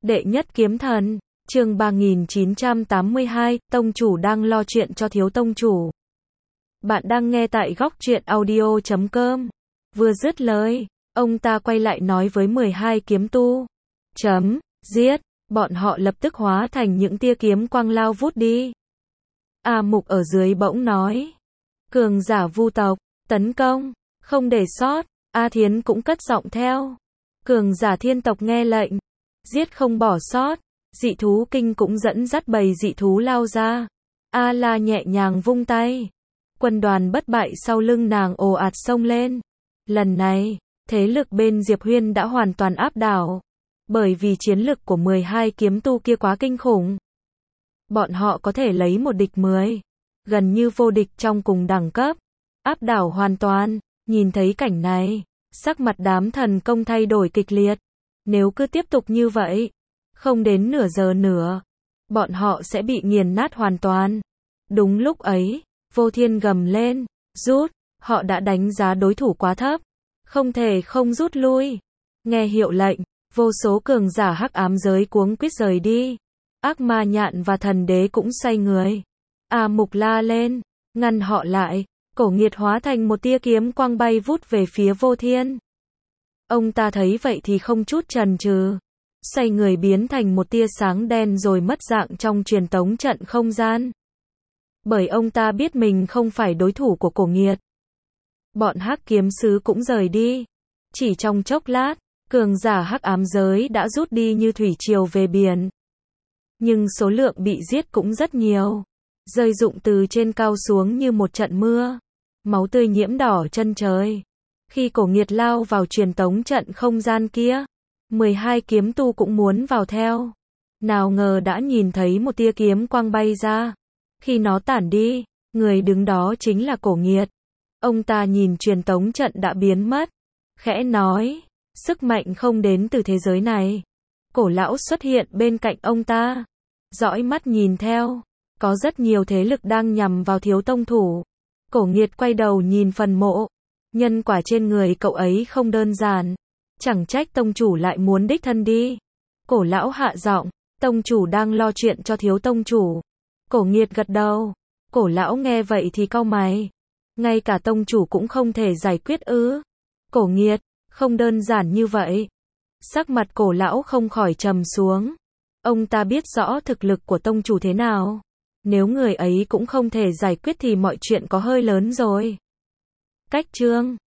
Đệ nhất kiếm thần, chương 3982, tông chủ đang lo chuyện cho thiếu tông chủ. Bạn đang nghe tại góc truyện audio.com. Vừa dứt lời, ông ta quay lại nói với 12 kiếm tu. Giết, bọn họ lập tức hóa thành những tia kiếm quang lao vút đi. A Mục ở dưới bỗng nói. Cường giả vu tộc, tấn công, không để sót. A Thiến cũng cất giọng theo. Cường giả thiên tộc nghe lệnh, giết không bỏ sót. Dị thú kinh cũng dẫn dắt bầy dị thú lao ra. A La nhẹ nhàng vung tay. Quân đoàn bất bại sau lưng nàng ồ ạt xông lên. Lần này, thế lực bên Diệp Huyên đã hoàn toàn áp đảo. Bởi vì chiến lực của 12 kiếm tu kia quá kinh khủng. Bọn họ có thể lấy một địch 10. Gần như vô địch trong cùng đẳng cấp. Áp đảo hoàn toàn. Nhìn thấy cảnh này, sắc mặt đám thần công thay đổi kịch liệt. Nếu cứ tiếp tục như vậy, không đến nửa giờ nữa, bọn họ sẽ bị nghiền nát hoàn toàn. Đúng lúc ấy, Vô Thiên gầm lên, rút, họ đã đánh giá đối thủ quá thấp, không thể không rút lui. Nghe hiệu lệnh, vô số cường giả hắc ám giới cuống quýt rời đi. Ác ma nhạn và thần đế cũng xoay người. A Mục la lên, ngăn họ lại. Cổ Nghiệt hóa thành một tia kiếm quang bay vút về phía Vô Thiên. Ông ta thấy vậy thì không chút chần chừ, xoay người biến thành một tia sáng đen rồi mất dạng trong truyền tống trận không gian. Bởi ông ta biết mình không phải đối thủ của Cổ Nghiệt. Bọn hắc kiếm sứ cũng rời đi. Chỉ trong chốc lát, cường giả hắc ám giới đã rút đi như thủy triều về biển. Nhưng số lượng bị giết cũng rất nhiều, rơi rụng từ trên cao xuống như một trận mưa. Máu tươi nhiễm đỏ chân trời. Khi Cổ Nghiệt lao vào truyền tống trận không gian kia, 12 kiếm tu cũng muốn vào theo. Nào ngờ đã nhìn thấy một tia kiếm quang bay ra. Khi nó tản đi, người đứng đó chính là Cổ Nghiệt. Ông ta nhìn truyền tống trận đã biến mất, khẽ nói, sức mạnh không đến từ thế giới này. Cổ lão xuất hiện bên cạnh ông ta, dõi mắt nhìn theo. Có rất nhiều thế lực đang nhằm vào thiếu tông thủ. Cổ Nghiệt quay đầu nhìn phần mộ. Nhân quả trên người cậu ấy không đơn giản. Chẳng trách tông chủ lại muốn đích thân đi. Cổ lão hạ giọng, tông chủ đang lo chuyện cho thiếu tông chủ. Cổ Nghiệt gật đầu. Cổ lão nghe vậy thì cau mày. Ngay cả tông chủ cũng không thể giải quyết ư? Cổ Nghiệt, không đơn giản như vậy. Sắc mặt cổ lão không khỏi trầm xuống. Ông ta biết rõ thực lực của tông chủ thế nào. Nếu người ấy cũng không thể giải quyết thì mọi chuyện có hơi lớn rồi. Cách chương